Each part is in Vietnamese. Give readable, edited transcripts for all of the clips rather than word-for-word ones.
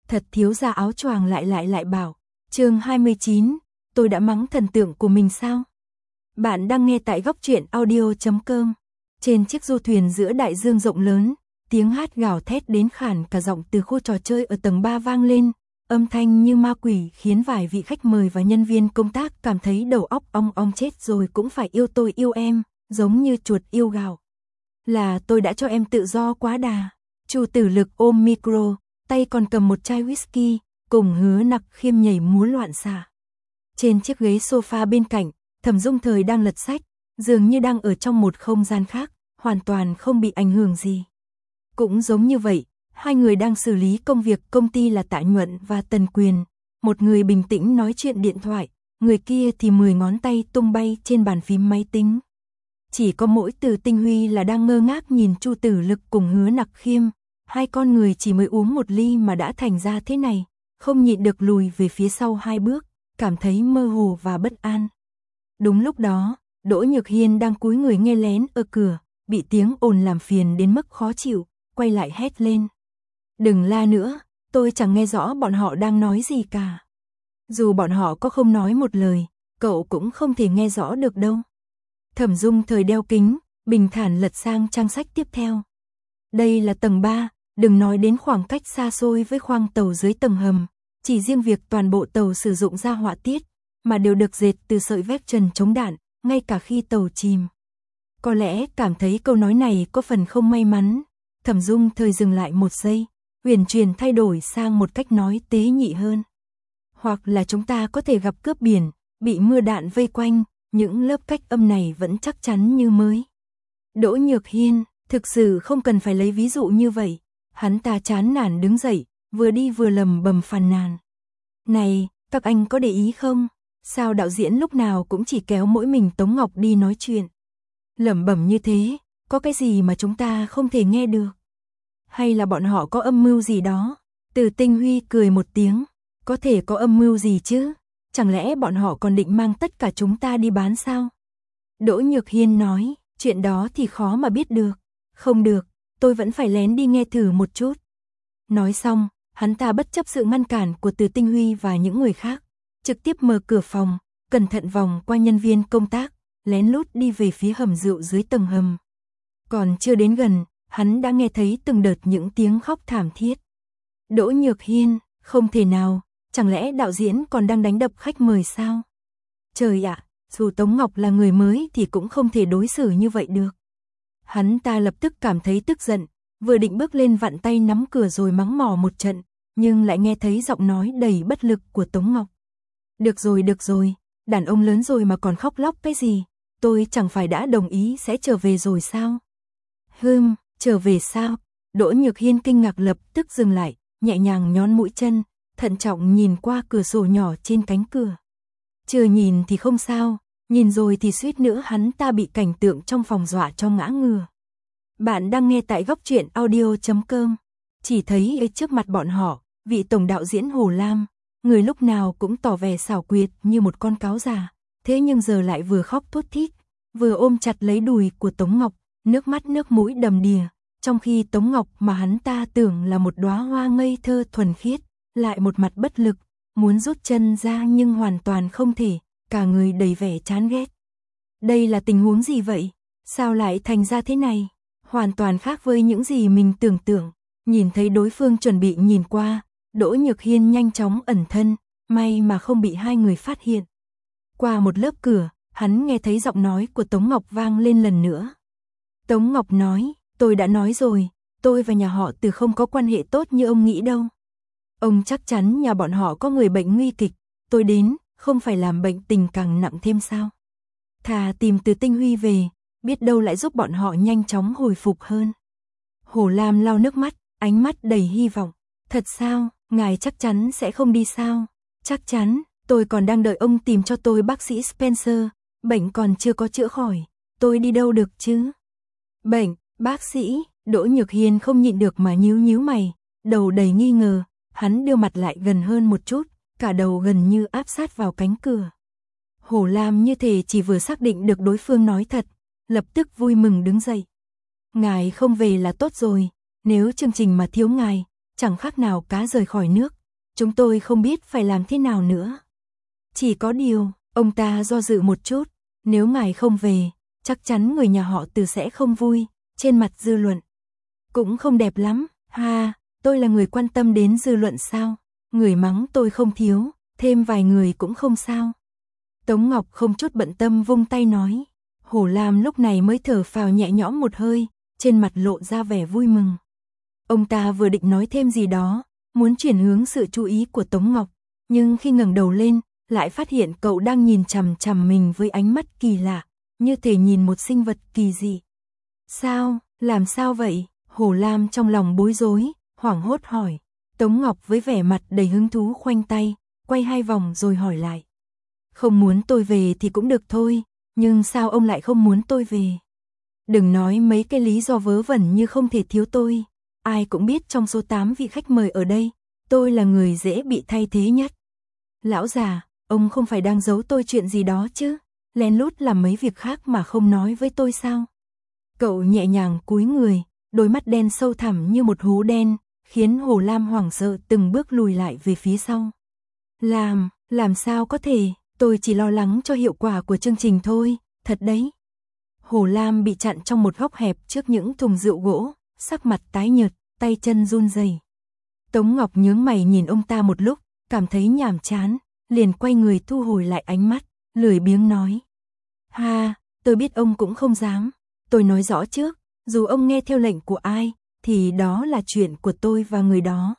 thật thiếu gia áo choàng lại bảo. Chương 29, tôi đã mắng thần tượng của mình sao? Bạn đang nghe tại góc truyện audio.com. Trên chiếc du thuyền giữa đại dương rộng lớn, tiếng hát gào thét đến khản cả giọng từ khu trò chơi ở tầng 3 vang lên, âm thanh như ma quỷ khiến vài vị khách mời và nhân viên công tác cảm thấy đầu óc ong ong, chết rồi cũng phải yêu tôi yêu em, giống như chuột yêu gạo. Là tôi đã cho em tự do quá đà. Chu Tử Lực ôm micro, tay còn cầm một chai whisky, cùng Hứa Nặc Khiêm nhảy múa loạn xạ. Trên chiếc ghế sofa bên cạnh, Thẩm Dung Thời đang lật sách, dường như đang ở trong một không gian khác, hoàn toàn không bị ảnh hưởng gì. Cũng giống như vậy, hai người đang xử lý công việc công ty là Tạ Nhuận và Tần Quyền. Một người bình tĩnh nói chuyện điện thoại, người kia thì 10 ngón tay tung bay trên bàn phím máy tính. Chỉ có mỗi Từ Tinh Huy là đang ngơ ngác nhìn Chu Tử Lực cùng Hứa Nặc Khiêm. Hai con người chỉ mới uống một ly mà đã thành ra thế này, không nhịn được lùi về phía sau 2 bước, cảm thấy mơ hồ và bất an. Đúng lúc đó, Đỗ Nhược Hiên đang cúi người nghe lén ở cửa, bị tiếng ồn làm phiền đến mức khó chịu, quay lại hét lên. Đừng la nữa, tôi chẳng nghe rõ bọn họ đang nói gì cả. Dù bọn họ có không nói một lời, cậu cũng không thể nghe rõ được đâu. Thẩm Dung Thời đeo kính, bình thản lật sang trang sách tiếp theo. Đây là tầng 3, đừng nói đến khoảng cách xa xôi với khoang tàu dưới tầng hầm, chỉ riêng việc toàn bộ tàu sử dụng ra họa tiết, mà đều được dệt từ sợi vét trần chống đạn, ngay cả khi tàu chìm. Có lẽ cảm thấy câu nói này có phần không may mắn, Thẩm Dung Thời dừng lại một giây, huyền chuyển thay đổi sang một cách nói tế nhị hơn. Hoặc là chúng ta có thể gặp cướp biển, bị mưa đạn vây quanh, những lớp cách âm này vẫn chắc chắn như mới. Đỗ Nhược Hiên, thực sự không cần phải lấy ví dụ như vậy. Hắn ta chán nản đứng dậy, vừa đi vừa lầm bầm phàn nàn. Này, các anh có để ý không? Sao đạo diễn lúc nào cũng chỉ kéo mỗi mình Tống Ngọc đi nói chuyện? Lẩm bẩm như thế, có cái gì mà chúng ta không thể nghe được? Hay là bọn họ có âm mưu gì đó? Từ Tinh Huy cười một tiếng, có thể có âm mưu gì chứ? Chẳng lẽ bọn họ còn định mang tất cả chúng ta đi bán sao? Đỗ Nhược Hiên nói, chuyện đó thì khó mà biết được. Không được, tôi vẫn phải lén đi nghe thử một chút. Nói xong, hắn ta bất chấp sự ngăn cản của Từ Tinh Huy và những người khác, trực tiếp mở cửa phòng, cẩn thận vòng qua nhân viên công tác, lén lút đi về phía hầm rượu dưới tầng hầm. Còn chưa đến gần, hắn đã nghe thấy từng đợt những tiếng khóc thảm thiết. Đỗ Nhược Hiên, không thể nào, chẳng lẽ đạo diễn còn đang đánh đập khách mời sao? Trời ạ, dù Tống Ngọc là người mới thì cũng không thể đối xử như vậy được. Hắn ta lập tức cảm thấy tức giận, vừa định bước lên vặn tay nắm cửa rồi mắng mỏ một trận, nhưng lại nghe thấy giọng nói đầy bất lực của Tống Ngọc. Được rồi, đàn ông lớn rồi mà còn khóc lóc cái gì, tôi chẳng phải đã đồng ý sẽ trở về rồi sao? Trở về sao? Đỗ Nhược Hiên kinh ngạc lập tức dừng lại, nhẹ nhàng nhón mũi chân, thận trọng nhìn qua cửa sổ nhỏ trên cánh cửa. Chưa nhìn thì không sao, nhìn rồi thì suýt nữa hắn ta bị cảnh tượng trong phòng dọa cho ngã ngửa. Bạn đang nghe tại góc truyện audio.com. Chỉ thấy ở trước mặt bọn họ, vị tổng đạo diễn Hồ Lam, người lúc nào cũng tỏ vẻ xảo quyệt như một con cáo già, thế nhưng giờ lại vừa khóc thút thít, vừa ôm chặt lấy đùi của Tống Ngọc, nước mắt nước mũi đầm đìa, trong khi Tống Ngọc mà hắn ta tưởng là một đóa hoa ngây thơ thuần khiết, lại một mặt bất lực, muốn rút chân ra nhưng hoàn toàn không thể, cả người đầy vẻ chán ghét. Đây là tình huống gì vậy? Sao lại thành ra thế này? Hoàn toàn khác với những gì mình tưởng tượng. Nhìn thấy đối phương chuẩn bị nhìn qua, Đỗ Nhược Hiên nhanh chóng ẩn thân, may mà không bị hai người phát hiện. Qua một lớp cửa, hắn nghe thấy giọng nói của Tống Ngọc vang lên lần nữa. Tống Ngọc nói, tôi đã nói rồi, tôi và nhà họ Từ không có quan hệ tốt như ông nghĩ đâu. Ông chắc chắn nhà bọn họ có người bệnh nguy kịch, tôi đến, không phải làm bệnh tình càng nặng thêm sao? Thà tìm Từ Tinh Huy về, biết đâu lại giúp bọn họ nhanh chóng hồi phục hơn. Hồ Lam lau nước mắt, ánh mắt đầy hy vọng. Thật sao, ngài chắc chắn sẽ không đi sao? Chắc chắn, tôi còn đang đợi ông tìm cho tôi bác sĩ Spencer, bệnh còn chưa có chữa khỏi, tôi đi đâu được chứ? Bệnh, bác sĩ, Đỗ Nhược Hiên không nhịn được mà nhíu mày, đầu đầy nghi ngờ, hắn đưa mặt lại gần hơn một chút, cả đầu gần như áp sát vào cánh cửa. Hồ Lam như thể chỉ vừa xác định được đối phương nói thật, lập tức vui mừng đứng dậy. Ngài không về là tốt rồi, nếu chương trình mà thiếu ngài, chẳng khác nào cá rời khỏi nước, chúng tôi không biết phải làm thế nào nữa. Chỉ có điều, ông ta do dự một chút, nếu ngài không về, chắc chắn người nhà họ Từ sẽ không vui, trên mặt dư luận. Cũng không đẹp lắm, ha, tôi là người quan tâm đến dư luận sao, người mắng tôi không thiếu, thêm vài người cũng không sao. Tống Ngọc không chút bận tâm vung tay nói. Hồ Lam lúc này mới thở phào nhẹ nhõm một hơi, trên mặt lộ ra vẻ vui mừng. Ông ta vừa định nói thêm gì đó, muốn chuyển hướng sự chú ý của Tống Ngọc, nhưng khi ngẩng đầu lên, lại phát hiện cậu đang nhìn chằm chằm mình với ánh mắt kỳ lạ, như thể nhìn một sinh vật kỳ dị. Sao, làm sao vậy? Hồ Lam trong lòng bối rối, hoảng hốt hỏi. Tống Ngọc với vẻ mặt đầy hứng thú khoanh tay, quay 2 vòng rồi hỏi lại. Không muốn tôi về thì cũng được thôi, nhưng sao ông lại không muốn tôi về? Đừng nói mấy cái lý do vớ vẩn như không thể thiếu tôi. Ai cũng biết trong số 8 vị khách mời ở đây, tôi là người dễ bị thay thế nhất. Lão già, ông không phải đang giấu tôi chuyện gì đó chứ? Lén lút làm mấy việc khác mà không nói với tôi sao? Cậu nhẹ nhàng cúi người, đôi mắt đen sâu thẳm như một hố đen, khiến Hồ Lam hoảng sợ từng bước lùi lại về phía sau. Làm sao có thể, tôi chỉ lo lắng cho hiệu quả của chương trình thôi, thật đấy. Hồ Lam bị chặn trong một góc hẹp trước những thùng rượu gỗ, sắc mặt tái nhợt, tay chân run rẩy. Tống Ngọc nhướng mày nhìn ông ta một lúc, cảm thấy nhàm chán, liền quay người thu hồi lại ánh mắt, lười biếng nói. Ha, tôi biết ông cũng không dám, tôi nói rõ trước, dù ông nghe theo lệnh của ai, thì đó là chuyện của tôi và người đó.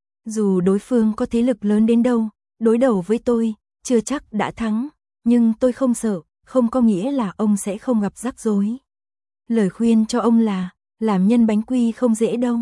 Dù đối phương có thế lực lớn đến đâu, đối đầu với tôi, chưa chắc đã thắng, nhưng tôi không sợ, không có nghĩa là ông sẽ không gặp rắc rối. Lời khuyên cho ông là, làm nhân bánh quy không dễ đâu.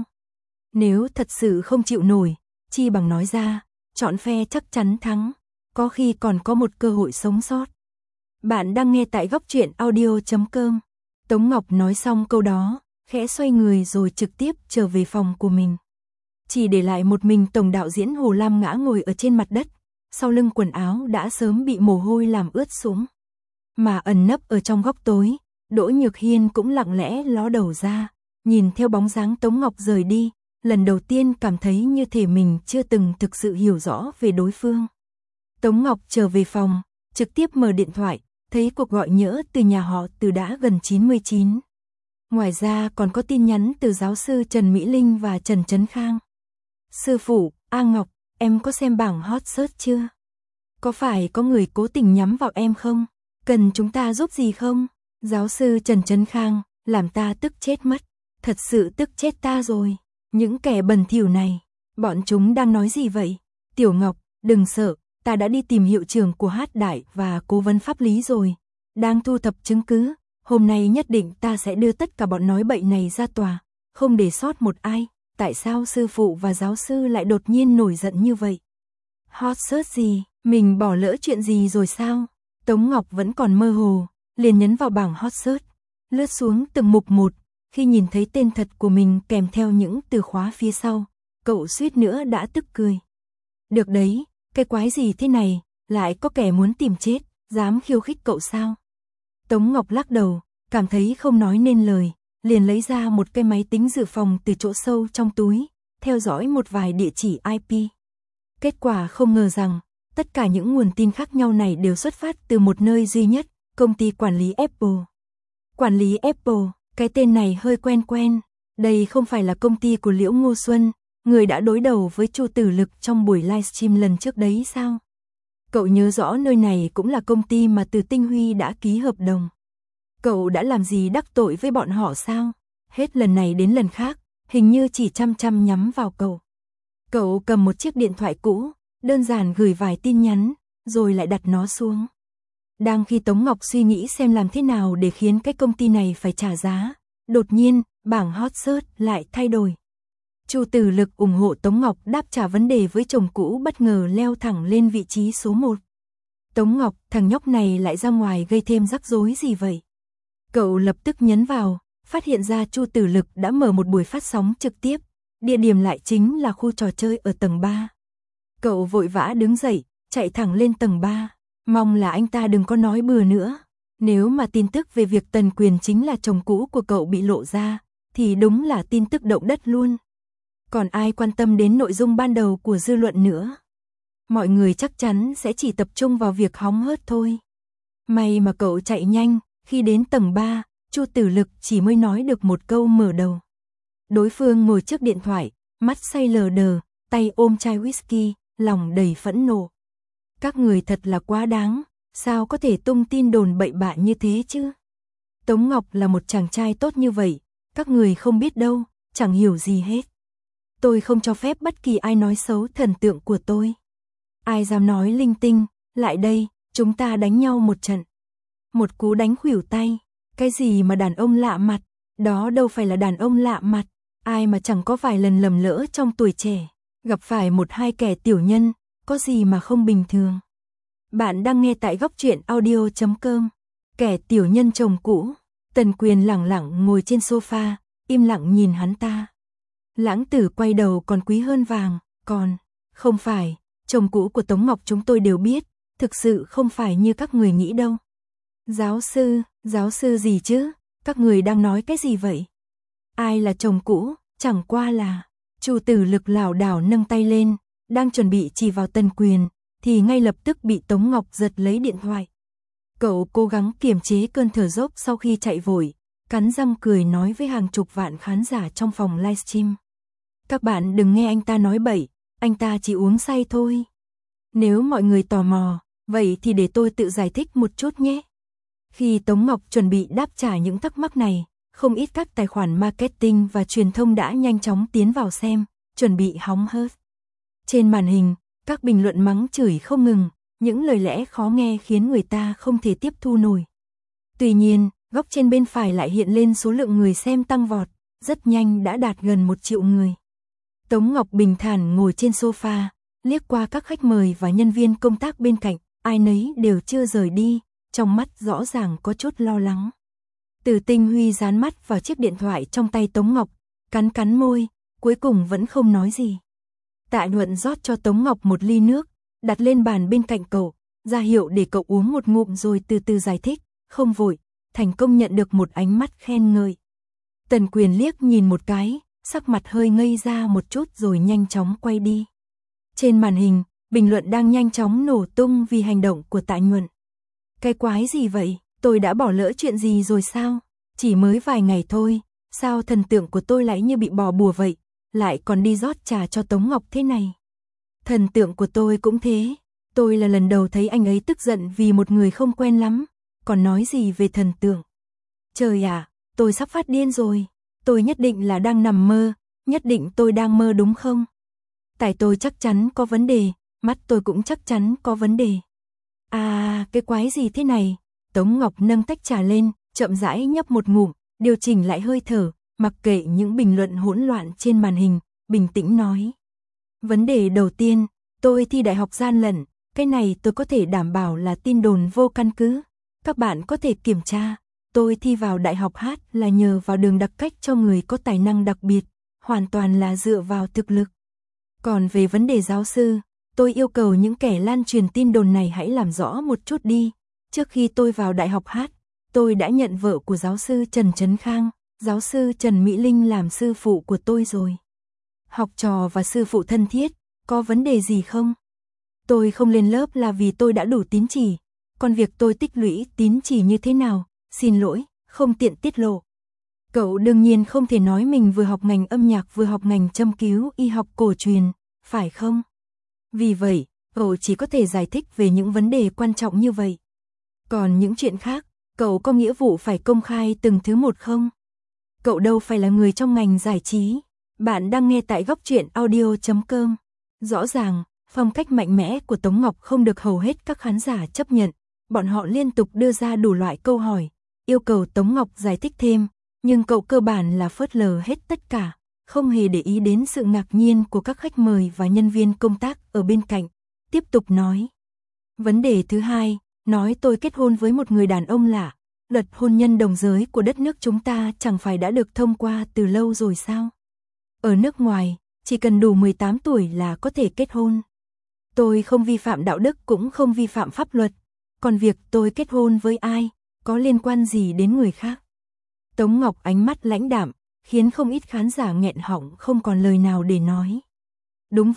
Nếu thật sự không chịu nổi, chi bằng nói ra, chọn phe chắc chắn thắng, có khi còn có một cơ hội sống sót. Bạn đang nghe tại góc truyện audio.com. Tống Ngọc nói xong câu đó, khẽ xoay người rồi trực tiếp trở về phòng của mình. Chỉ để lại một mình tổng đạo diễn Hồ Lam ngã ngồi ở trên mặt đất, sau lưng quần áo đã sớm bị mồ hôi làm ướt sũng. Mà ẩn nấp ở trong góc tối, Đỗ Nhược Hiên cũng lặng lẽ ló đầu ra, nhìn theo bóng dáng Tống Ngọc rời đi, lần đầu tiên cảm thấy như thể mình chưa từng thực sự hiểu rõ về đối phương. Tống Ngọc trở về phòng, trực tiếp mở điện thoại, thấy cuộc gọi nhỡ từ nhà họ Từ đã gần 99. Ngoài ra còn có tin nhắn từ giáo sư Trần Mỹ Linh và Trần Trấn Khang. Sư phụ, A Ngọc, em có xem bảng hot search chưa? Có phải có người cố tình nhắm vào em không? Cần chúng ta giúp gì không? Giáo sư Trần Trấn Khang, làm ta tức chết mất. Thật sự tức chết ta rồi. Những kẻ bẩn thỉu này, bọn chúng đang nói gì vậy? Tiểu Ngọc, đừng sợ, ta đã đi tìm hiệu trưởng của Hát Đại và cố vấn pháp lý rồi. Đang thu thập chứng cứ, hôm nay nhất định ta sẽ đưa tất cả bọn nói bậy này ra tòa, không để sót một ai. Tại sao sư phụ và giáo sư lại đột nhiên nổi giận như vậy? Hot search gì? Mình bỏ lỡ chuyện gì rồi sao? Tống Ngọc vẫn còn mơ hồ, liền nhấn vào bảng hot search, lướt xuống từng mục một, khi nhìn thấy tên thật của mình kèm theo những từ khóa phía sau, cậu suýt nữa đã tức cười. Được đấy, cái quái gì thế này, lại có kẻ muốn tìm chết, dám khiêu khích cậu sao? Tống Ngọc lắc đầu, cảm thấy không nói nên lời, liền lấy ra một cái máy tính dự phòng từ chỗ sâu trong túi, theo dõi một vài địa chỉ IP. Kết quả không ngờ rằng, tất cả những nguồn tin khác nhau này đều xuất phát từ một nơi duy nhất, công ty quản lý Apple. Quản lý Apple, cái tên này hơi quen quen, đây không phải là công ty của Liễu Ngô Xuân, người đã đối đầu với Chu Tử Lực trong buổi livestream lần trước đấy sao? Cậu nhớ rõ nơi này cũng là công ty mà Từ Tinh Huy đã ký hợp đồng. Cậu đã làm gì đắc tội với bọn họ sao? Hết lần này đến lần khác, hình như chỉ chăm chăm nhắm vào cậu. Cậu cầm một chiếc điện thoại cũ, đơn giản gửi vài tin nhắn, rồi lại đặt nó xuống. Đang khi Tống Ngọc suy nghĩ xem làm thế nào để khiến cái công ty này phải trả giá, đột nhiên, bảng hot search lại thay đổi. Chu Tử Lực ủng hộ Tống Ngọc đáp trả vấn đề với chồng cũ bất ngờ leo thẳng lên vị trí số 1. Tống Ngọc, thằng nhóc này lại ra ngoài gây thêm rắc rối gì vậy? Cậu lập tức nhấn vào, phát hiện ra Chu Tử Lực đã mở một buổi phát sóng trực tiếp, địa điểm lại chính là khu trò chơi ở tầng 3. Cậu vội vã đứng dậy, chạy thẳng lên tầng 3, mong là anh ta đừng có nói bừa nữa. Nếu mà tin tức về việc Tần Quyền chính là chồng cũ của cậu bị lộ ra, thì đúng là tin tức động đất luôn. Còn ai quan tâm đến nội dung ban đầu của dư luận nữa. mọi người chắc chắn sẽ chỉ tập trung vào việc hóng hớt thôi. May mà cậu chạy nhanh, khi đến tầng 3, Chu Tử Lực chỉ mới nói được một câu mở đầu. Đối phương ngồi trước điện thoại, mắt say lờ đờ, tay ôm chai whisky, lòng đầy phẫn nộ. Các người thật là quá đáng, sao có thể tung tin đồn bậy bạ như thế chứ? Tống Ngọc là một chàng trai tốt như vậy, các người không biết đâu, chẳng hiểu gì hết. Tôi không cho phép bất kỳ ai nói xấu thần tượng của tôi. Ai dám nói linh tinh, lại đây, chúng ta đánh nhau một trận. Một cú đánh khuỷu tay, cái gì mà đàn ông lạ mặt, đó đâu phải là đàn ông lạ mặt, ai mà chẳng có vài lần lầm lỡ trong tuổi trẻ, gặp phải một hai kẻ tiểu nhân, có gì mà không bình thường. Bạn đang nghe tại góc truyện audio.com. Kẻ tiểu nhân chồng cũ, Tần Quyền lẳng lặng ngồi trên sofa, im lặng nhìn hắn ta. Lãng Tử quay đầu còn quý hơn vàng, còn, không phải, chồng cũ của Tống Ngọc chúng tôi đều biết, thực sự không phải như các người nghĩ đâu. Giáo sư gì chứ, các người đang nói cái gì vậy? Ai là chồng cũ, chẳng qua là, Chu Tử Lực lảo đảo nâng tay lên, đang chuẩn bị chỉ vào Tần Quyền, thì ngay lập tức bị Tống Ngọc giật lấy điện thoại. Cậu cố gắng kiềm chế cơn thở dốc sau khi chạy vội, cắn răng cười nói với hàng chục vạn khán giả trong phòng livestream. Các bạn đừng nghe anh ta nói bậy, anh ta chỉ uống say thôi. Nếu mọi người tò mò, vậy thì để tôi tự giải thích một chút nhé. Khi Tống Ngọc chuẩn bị đáp trả những thắc mắc này, không ít các tài khoản marketing và truyền thông đã nhanh chóng tiến vào xem, chuẩn bị hóng hớt. Trên màn hình, các bình luận mắng chửi không ngừng, những lời lẽ khó nghe khiến người ta không thể tiếp thu nổi. Tuy nhiên, góc trên bên phải lại hiện lên số lượng người xem tăng vọt, rất nhanh đã đạt gần 1 triệu người. Tống Ngọc bình thản ngồi trên sofa, liếc qua các khách mời và nhân viên công tác bên cạnh, ai nấy đều chưa rời đi, trong mắt rõ ràng có chút lo lắng. Từ Tinh Huy dán mắt vào chiếc điện thoại trong tay Tống Ngọc, cắn môi, cuối cùng vẫn không nói gì. Tạ Nhuận rót cho Tống Ngọc một ly nước, đặt lên bàn bên cạnh cậu, ra hiệu để cậu uống một ngụm rồi từ từ giải thích, không vội, thành công nhận được một ánh mắt khen ngợi. Tần Quyền liếc nhìn một cái, sắc mặt hơi ngây ra một chút rồi nhanh chóng quay đi. Trên màn hình, bình luận đang nhanh chóng nổ tung vì hành động của Tạ Nhuận. Cái quái gì vậy, tôi đã bỏ lỡ chuyện gì rồi sao? Chỉ mới vài ngày thôi, sao thần tượng của tôi lại như bị bỏ bùa vậy, lại còn đi rót trà cho Tống Ngọc thế này? Thần tượng của tôi cũng thế, tôi là lần đầu thấy anh ấy tức giận vì một người không quen lắm, còn nói gì về thần tượng. Trời ạ, tôi sắp phát điên rồi, tôi nhất định là đang nằm mơ, nhất định tôi đang mơ đúng không? Tại tôi chắc chắn có vấn đề, mắt tôi cũng chắc chắn có vấn đề. À, cái quái gì thế này? Tống Ngọc nâng tách trà lên, chậm rãi nhấp một ngụm, điều chỉnh lại hơi thở, mặc kệ những bình luận hỗn loạn trên màn hình, bình tĩnh nói. Vấn đề đầu tiên, tôi thi đại học gian lận, cái này tôi có thể đảm bảo là tin đồn vô căn cứ. Các bạn có thể kiểm tra, tôi thi vào đại học hát là nhờ vào đường đặc cách cho người có tài năng đặc biệt, hoàn toàn là dựa vào thực lực. Còn về vấn đề giáo sư, tôi yêu cầu những kẻ lan truyền tin đồn này hãy làm rõ một chút đi. Trước khi tôi vào đại học hát, tôi đã nhận vợ của giáo sư Trần Trấn Khang, giáo sư Trần Mỹ Linh làm sư phụ của tôi rồi. Học trò và sư phụ thân thiết, có vấn đề gì không? Tôi không lên lớp là vì tôi đã đủ tín chỉ, còn việc tôi tích lũy tín chỉ như thế nào, xin lỗi, không tiện tiết lộ. Cậu đương nhiên không thể nói mình vừa học ngành âm nhạc vừa học ngành châm cứu y học cổ truyền, phải không? Vì vậy, cậu chỉ có thể giải thích về những vấn đề quan trọng như vậy. Còn những chuyện khác, cậu có nghĩa vụ phải công khai từng thứ một không? Cậu đâu phải là người trong ngành giải trí. Bạn đang nghe tại góc truyện audio.com. Rõ ràng, phong cách mạnh mẽ của Tống Ngọc không được hầu hết các khán giả chấp nhận. Bọn họ liên tục đưa ra đủ loại câu hỏi, yêu cầu Tống Ngọc giải thích thêm, nhưng cậu cơ bản là phớt lờ hết tất cả, không hề để ý đến sự ngạc nhiên của các khách mời và nhân viên công tác ở bên cạnh. Tiếp tục nói. Vấn đề thứ hai, nói tôi kết hôn với một người đàn ông lạ. Luật hôn nhân đồng giới của đất nước chúng ta chẳng phải đã được thông qua từ lâu rồi sao? Ở nước ngoài, chỉ cần đủ 18 tuổi là có thể kết hôn. Tôi không vi phạm đạo đức cũng không vi phạm pháp luật. Còn việc tôi kết hôn với ai, có liên quan gì đến người khác? Tống Ngọc ánh mắt lãnh đạm, khiến không ít khán giả nghẹn họng không còn lời nào để nói. Đúng vậy,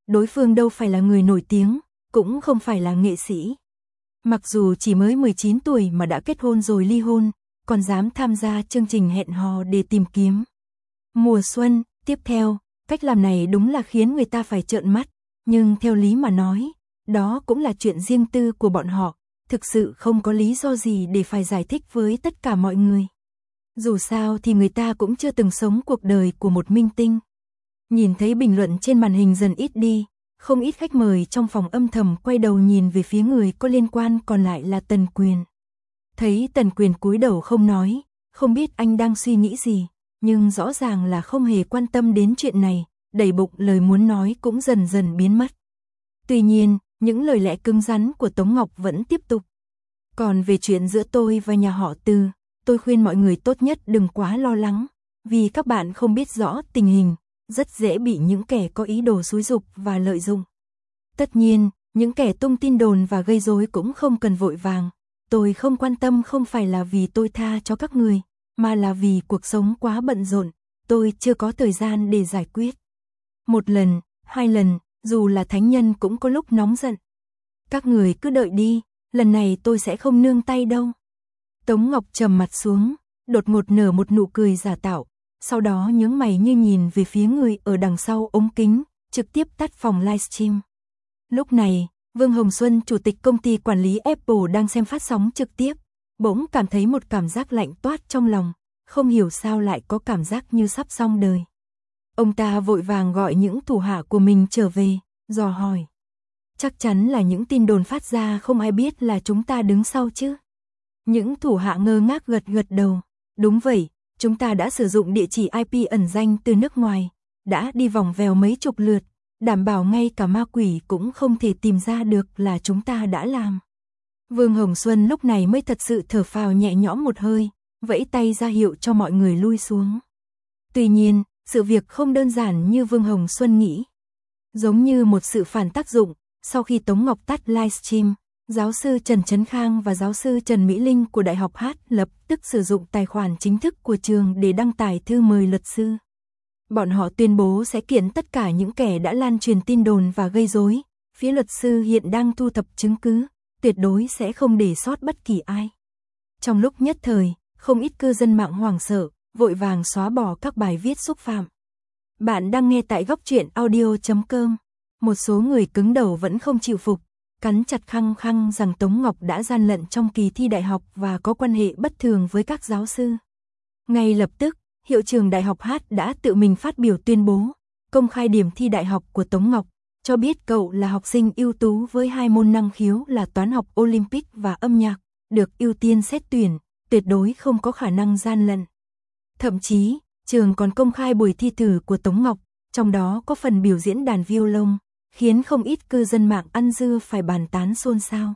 đối phương đâu phải là người nổi tiếng, cũng không phải là nghệ sĩ. Mặc dù chỉ mới 19 tuổi mà đã kết hôn rồi ly hôn, còn dám tham gia chương trình hẹn hò để tìm kiếm mùa xuân. Tiếp theo, cách làm này đúng là khiến người ta phải trợn mắt, nhưng theo lý mà nói, đó cũng là chuyện riêng tư của bọn họ, thực sự không có lý do gì để phải giải thích với tất cả mọi người. Dù sao thì người ta cũng chưa từng sống cuộc đời của một minh tinh. Nhìn thấy bình luận trên màn hình dần ít đi, không ít khách mời trong phòng âm thầm quay đầu nhìn về phía người có liên quan, còn lại là Tần Quyền. Thấy Tần Quyền cúi đầu không nói, không biết anh đang suy nghĩ gì, nhưng rõ ràng là không hề quan tâm đến chuyện này, đầy bụng lời muốn nói cũng dần dần biến mất. Tuy nhiên, những lời lẽ cứng rắn của Tống Ngọc vẫn tiếp tục. Còn về chuyện giữa tôi và nhà họ Từ, tôi khuyên mọi người tốt nhất đừng quá lo lắng, vì các bạn không biết rõ tình hình, rất dễ bị những kẻ có ý đồ xúi giục và lợi dụng. Tất nhiên, những kẻ tung tin đồn và gây rối cũng không cần vội vàng. Tôi không quan tâm không phải là vì tôi tha cho các người, mà là vì cuộc sống quá bận rộn, tôi chưa có thời gian để giải quyết. Một lần, hai lần, dù là thánh nhân cũng có lúc nóng giận. Các người cứ đợi đi, lần này tôi sẽ không nương tay đâu. Tống Ngọc trầm mặt xuống, đột ngột nở một nụ cười giả tạo, sau đó nhướng mày như nhìn về phía người ở đằng sau ống kính, trực tiếp tắt phòng livestream. Lúc này, Vương Hồng Xuân, chủ tịch công ty quản lý Apple đang xem phát sóng trực tiếp, bỗng cảm thấy một cảm giác lạnh toát trong lòng, không hiểu sao lại có cảm giác như sắp xong đời. Ông ta vội vàng gọi những thủ hạ của mình trở về, dò hỏi. Chắc chắn là những tin đồn phát ra không ai biết là chúng ta đứng sau chứ? Những thủ hạ ngơ ngác gật gật đầu. Đúng vậy, chúng ta đã sử dụng địa chỉ IP ẩn danh từ nước ngoài, đã đi vòng vèo mấy chục lượt, đảm bảo ngay cả ma quỷ cũng không thể tìm ra được là chúng ta đã làm. Vương Hồng Xuân lúc này mới thật sự thở phào nhẹ nhõm một hơi, vẫy tay ra hiệu cho mọi người lui xuống. Tuy nhiên, sự việc không đơn giản như Vương Hồng Xuân nghĩ. Giống như một sự phản tác dụng, sau khi Tống Ngọc tắt livestream, giáo sư Trần Trấn Khang và giáo sư Trần Mỹ Linh của Đại học Hát lập tức sử dụng tài khoản chính thức của trường để đăng tải thư mời luật sư. Bọn họ tuyên bố sẽ kiện tất cả những kẻ đã lan truyền tin đồn và gây rối. Phía luật sư hiện đang thu thập chứng cứ, tuyệt đối sẽ không để sót bất kỳ ai. Trong lúc nhất thời, không ít cư dân mạng hoảng sợ, vội vàng xóa bỏ các bài viết xúc phạm. Bạn đang nghe tại góc truyện audio.com. Một số người cứng đầu vẫn không chịu phục, cắn chặt khăng khăng rằng Tống Ngọc đã gian lận trong kỳ thi đại học và có quan hệ bất thường với các giáo sư. Ngay lập tức, hiệu trưởng Đại học Hát đã tự mình phát biểu tuyên bố, công khai điểm thi đại học của Tống Ngọc, cho biết cậu là học sinh ưu tú với 2 môn năng khiếu là toán học Olympic và âm nhạc, được ưu tiên xét tuyển, tuyệt đối không có khả năng gian lận. Thậm chí, trường còn công khai buổi thi thử của Tống Ngọc, trong đó có phần biểu diễn đàn violon, khiến không ít cư dân mạng ăn dưa phải bàn tán xôn xao.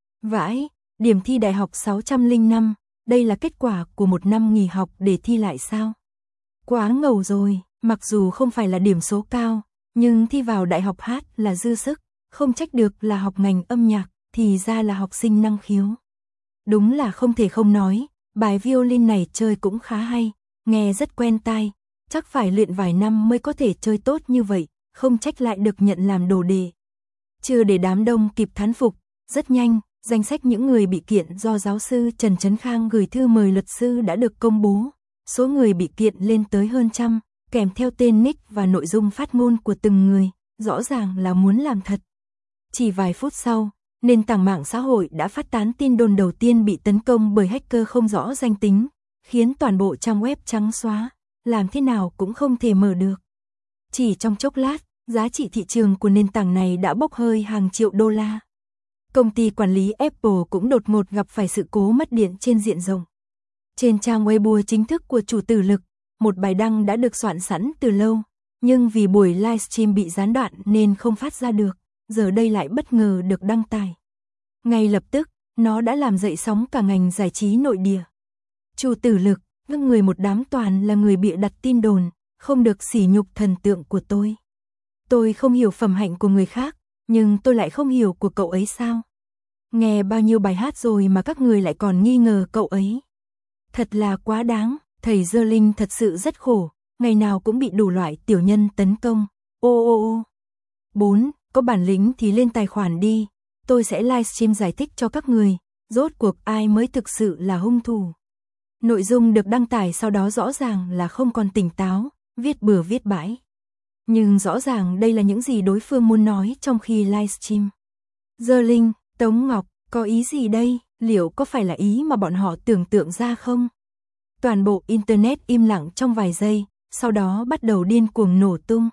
Vãi, điểm thi đại học 605, đây là kết quả của một năm nghỉ học để thi lại sao? Quá ngầu rồi, mặc dù không phải là điểm số cao, nhưng thi vào Đại học Hát là dư sức, không trách được là học ngành âm nhạc, thì ra là học sinh năng khiếu. Đúng là không thể không nói, bài violin này chơi cũng khá hay, nghe rất quen tai, chắc phải luyện vài năm mới có thể chơi tốt như vậy, không trách lại được nhận làm đồ đệ. Chưa để đám đông kịp thán phục, rất nhanh, danh sách những người bị kiện do giáo sư Trần Trấn Khang gửi thư mời luật sư đã được công bố. Số người bị kiện lên tới hơn trăm, kèm theo tên nick và nội dung phát ngôn của từng người, rõ ràng là muốn làm thật. Chỉ vài phút sau, nền tảng mạng xã hội đã phát tán tin đồn đầu tiên bị tấn công bởi hacker không rõ danh tính, khiến toàn bộ trang web trắng xóa, làm thế nào cũng không thể mở được. Chỉ trong chốc lát, giá trị thị trường của nền tảng này đã bốc hơi hàng triệu đô la. Công ty quản lý Apple cũng đột ngột gặp phải sự cố mất điện trên diện rộng. Trên trang Weibo chính thức của chủ Tử Lực, một bài đăng đã được soạn sẵn từ lâu, nhưng vì buổi livestream bị gián đoạn nên không phát ra được, giờ đây lại bất ngờ được đăng tải. Ngay lập tức, nó đã làm dậy sóng cả ngành giải trí nội địa. Chủ Tử Lực, các người một đám toàn là người bịa đặt tin đồn, không được sỉ nhục thần tượng của tôi. Tôi không hiểu phẩm hạnh của người khác, nhưng tôi lại không hiểu của cậu ấy sao? Nghe bao nhiêu bài hát rồi mà các người lại còn nghi ngờ cậu ấy. Thật là quá đáng, thầy Dơ Linh thật sự rất khổ, ngày nào cũng bị đủ loại tiểu nhân tấn công. Ô ô ô. 4. Có bản lĩnh thì lên tài khoản đi, tôi sẽ livestream giải thích cho các người, rốt cuộc ai mới thực sự là hung thủ. Nội dung được đăng tải sau đó rõ ràng là không còn tỉnh táo, viết bừa viết bãi. Nhưng rõ ràng đây là những gì đối phương muốn nói trong khi livestream. Dơ Linh, Tống Ngọc, có ý gì đây? Liệu có phải là ý mà bọn họ tưởng tượng ra không? Toàn bộ Internet im lặng trong vài giây, sau đó bắt đầu điên cuồng nổ tung.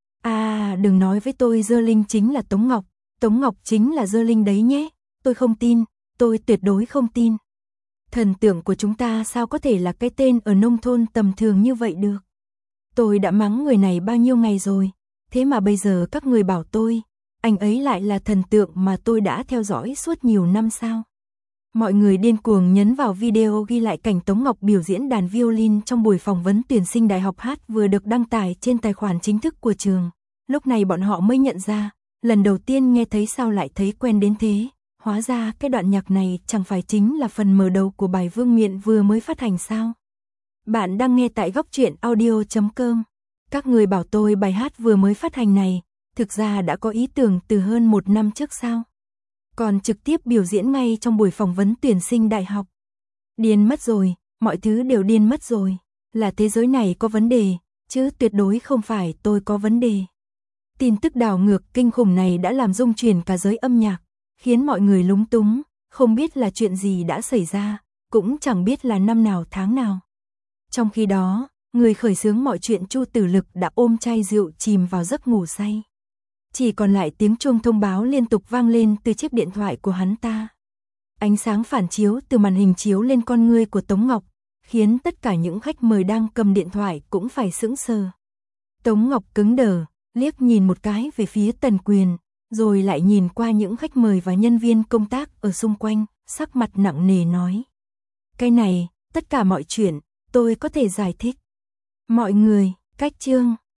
Đừng nói với tôi Dơ Linh chính là Tống Ngọc chính là Dơ Linh đấy nhé. Tôi không tin, tôi tuyệt đối không tin. Thần tượng của chúng ta sao có thể là cái tên ở nông thôn tầm thường như vậy được? Tôi đã mắng người này bao nhiêu ngày rồi, thế mà bây giờ các người bảo tôi, anh ấy lại là thần tượng mà tôi đã theo dõi suốt nhiều năm sao? Mọi người điên cuồng nhấn vào video ghi lại cảnh Tống Ngọc biểu diễn đàn violin trong buổi phỏng vấn tuyển sinh đại học hát vừa được đăng tải trên tài khoản chính thức của trường. Lúc này bọn họ mới nhận ra, lần đầu tiên nghe thấy sao lại thấy quen đến thế. Hóa ra cái đoạn nhạc này chẳng phải chính là phần mở đầu của bài Vương Miện vừa mới phát hành sao? Bạn đang nghe tại Góc Truyện Audio.com. Các người bảo tôi bài hát vừa mới phát hành này, thực ra đã có ý tưởng từ hơn 1 năm trước sao? Còn trực tiếp biểu diễn ngay trong buổi phỏng vấn tuyển sinh đại học. Điên mất rồi, mọi thứ đều điên mất rồi. Là thế giới này có vấn đề, chứ tuyệt đối không phải tôi có vấn đề. Tin tức đảo ngược kinh khủng này đã làm rung chuyển cả giới âm nhạc, khiến mọi người lúng túng, không biết là chuyện gì đã xảy ra, cũng chẳng biết là năm nào tháng nào. Trong khi đó, người khởi xướng mọi chuyện Chu Tử Lực đã ôm chai rượu chìm vào giấc ngủ say. Chỉ còn lại tiếng chuông thông báo liên tục vang lên từ chiếc điện thoại của hắn ta. Ánh sáng phản chiếu từ màn hình chiếu lên con ngươi của Tống Ngọc, khiến tất cả những khách mời đang cầm điện thoại cũng phải sững sờ. Tống Ngọc cứng đờ, liếc nhìn một cái về phía Tần Quyền, rồi lại nhìn qua những khách mời và nhân viên công tác ở xung quanh, sắc mặt nặng nề nói. Cái này, tất cả mọi chuyện, tôi có thể giải thích. Mọi người, cách chương.